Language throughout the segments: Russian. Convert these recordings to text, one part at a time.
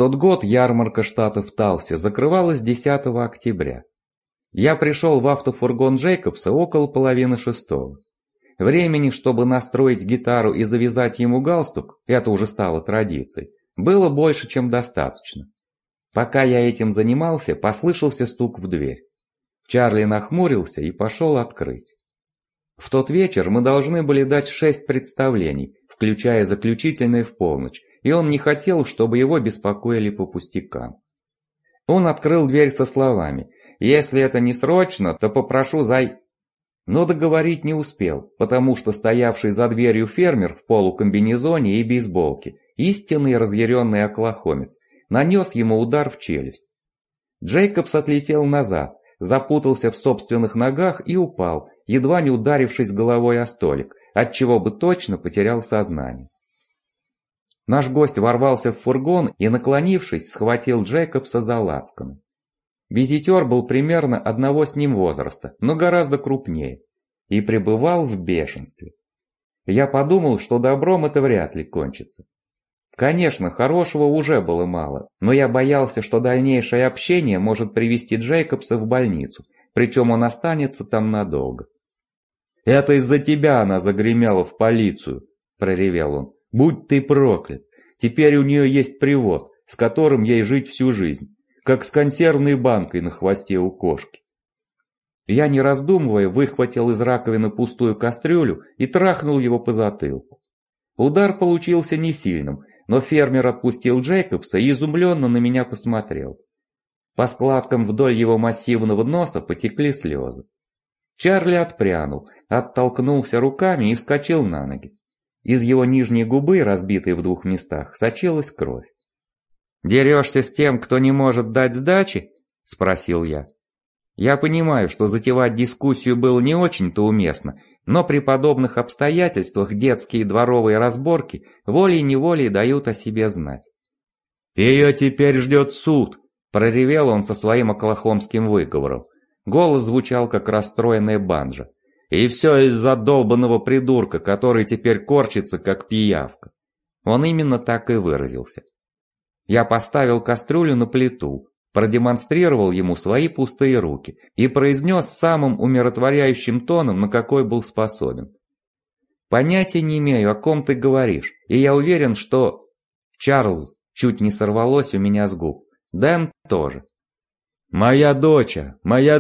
тот год ярмарка штата в Талсе закрывалась 10 октября. Я пришел в автофургон Джейкобса около 5:30. Времени, чтобы настроить гитару и завязать ему галстук, это уже стало традицией, было больше, чем достаточно. Пока я этим занимался, послышался стук в дверь. Чарли нахмурился и пошел открыть. В тот вечер мы должны были дать 6 представлений, включая заключительное в полночь, и он не хотел, чтобы его беспокоили по пустякам. Он открыл дверь со словами: «Если это не срочно, то попрошу Но договорить не успел, потому что стоявший за дверью фермер в полукомбинезоне и бейсболке, истинный разъяренный оклахомец, нанес ему удар в челюсть. Джейкобс отлетел назад, запутался в собственных ногах и упал, едва не ударившись головой о столик, отчего бы точно потерял сознание. Наш гость ворвался в фургон и, наклонившись, схватил Джейкобса за лацканы. Визитер был примерно одного с ним возраста, но гораздо крупнее, и пребывал в бешенстве. Я подумал, что добром это вряд ли кончится. Конечно, хорошего уже было мало, но я боялся, что дальнейшее общение может привести Джейкобса в больницу, причем он останется там надолго. «Это из-за тебя она загремела в полицию», – проревел он. «Будь ты проклят! Теперь у нее есть привод, с которым ей жить всю жизнь, как с консервной банкой на хвосте у кошки». Я, не раздумывая, выхватил из раковины пустую кастрюлю и трахнул его по затылку. Удар получился не сильным, но фермер отпустил Джейкобса и изумленно на меня посмотрел. По складкам вдоль его массивного носа потекли слезы. Чарли отпрянул, оттолкнулся руками и вскочил на ноги. Из его нижней губы, разбитой в 2 местах, сочилась кровь. «Дерешься с тем, кто не может дать сдачи?» – спросил я. Я понимаю, что затевать дискуссию было не очень-то уместно, но при подобных обстоятельствах детские дворовые разборки волей-неволей дают о себе знать. «Ее теперь ждет суд», – проревел он со своим оклахомским выговором. Голос звучал как расстроенная банджо. «И все из-за долбанного придурка, который теперь корчится, как пиявка». Он именно так и выразился. Я поставил кастрюлю на плиту, продемонстрировал ему свои пустые руки и произнес самым умиротворяющим тоном, на какой был способен. «Понятия не имею, о ком ты говоришь, и я уверен, что...» «Чарльз» чуть не сорвалось у меня с губ. «Дэн тоже». моя доча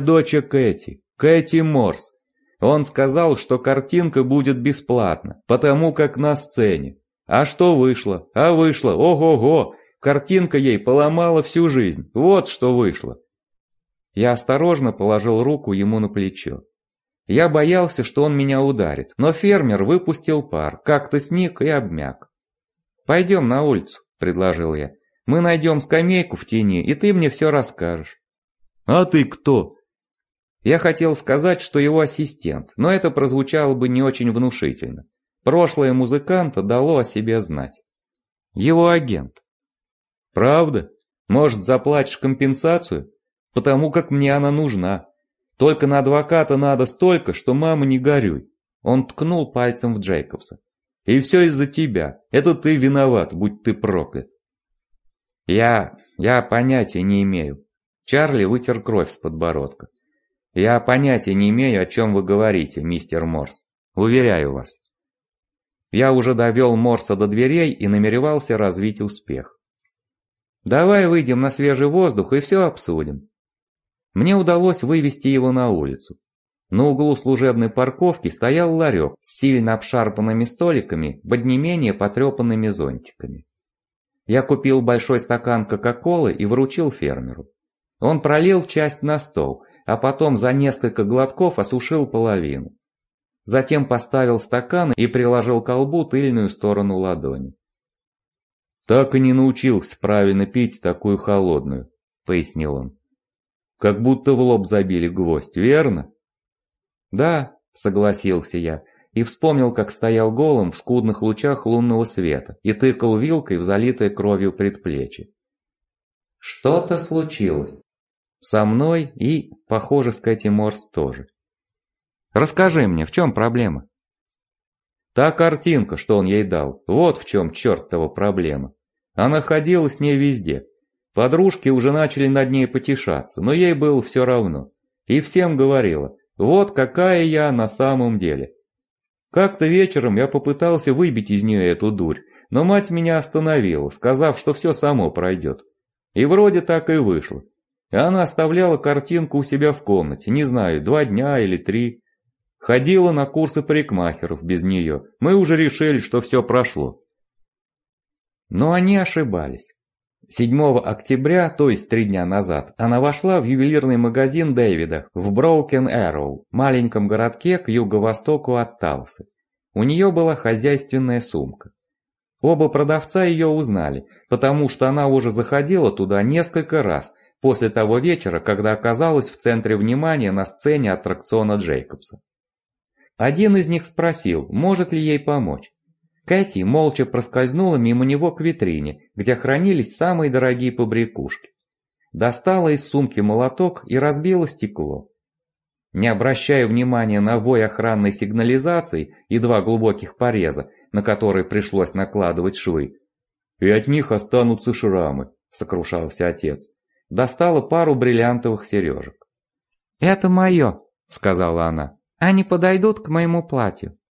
Кэти Морс. Он сказал, что картинка будет бесплатна, потому как на сцене. А что вышло? А вышло, ого-го! Картинка ей поломала всю жизнь, вот что вышло. Я осторожно положил руку ему на плечо. Я боялся, что он меня ударит, но фермер выпустил пар, как-то сник и обмяк. «Пойдем на улицу», – предложил я. «Мы найдем скамейку в тени, и ты мне все расскажешь». «А ты кто?» Я хотел сказать, что его ассистент, но это прозвучало бы не очень внушительно. Прошлое музыканта дало о себе знать. Его агент. «Правда? Может, заплатишь компенсацию? Потому как мне она нужна. Только на адвоката надо столько, что мама не горюй». Он ткнул пальцем в Джейкобса. «И все из-за тебя. Это ты виноват, будь ты проклят». Я понятия не имею. Чарли вытер кровь с подбородка. «Я понятия не имею, о чем вы говорите, мистер Морс. Уверяю вас». Я уже довел Морса до дверей и намеревался развить успех. «Давай выйдем на свежий воздух и все обсудим». Мне удалось вывести его на улицу. На углу служебной парковки стоял ларек с сильно обшарпанными столиками под не менее потрепанными зонтиками. Я купил большой стакан кока-колы и вручил фермеру. Он пролил часть на стол, а потом за несколько глотков осушил половину. Затем поставил стакан и приложил к колбу тыльную сторону ладони. «Так и не научился правильно пить такую холодную», — пояснил он. «Как будто в лоб забили гвоздь, верно?» «Да», — согласился я, и вспомнил, как стоял голым в скудных лучах лунного света и тыкал вилкой в залитое кровью предплечье. «Что-то случилось. Со мной и, похоже, с Кэти Морс тоже. Расскажи мне, в чем проблема?» «Та картинка, что он ей дал, вот в чем чертова проблема. Она ходила с ней везде, Подружки уже начали над ней потешаться, но ей было все равно. И всем говорила, вот какая я на самом деле. Как-то вечером я попытался выбить из нее эту дурь, но мать меня остановила, сказав, что все само пройдет. И вроде так и вышло. И она оставляла картинку у себя в комнате, не знаю, 2 дня или 3. Ходила на курсы парикмахеров без нее, мы уже решили, что все прошло. Но они ошибались. 7 октября, то есть 3 дня назад, она вошла в ювелирный магазин Дэвида в Броукен-Эрроу, маленьком городке к юго-востоку от Талсы. У нее была хозяйственная сумка. Оба продавца ее узнали, потому что она уже заходила туда несколько раз после того вечера, когда оказалась в центре внимания на сцене аттракциона Джейкобса. Один из них спросил, может ли ей помочь. Кэти молча проскользнула мимо него к витрине, где хранились самые дорогие побрякушки. Достала из сумки молоток и разбила стекло. Не обращая внимания на вой охранной сигнализации и 2 глубоких пореза, на которые пришлось накладывать швы. «И от них останутся шрамы», — сокрушался отец. Достала пару бриллиантовых сережек. «Это мое», — сказала она. «Они подойдут к моему платью».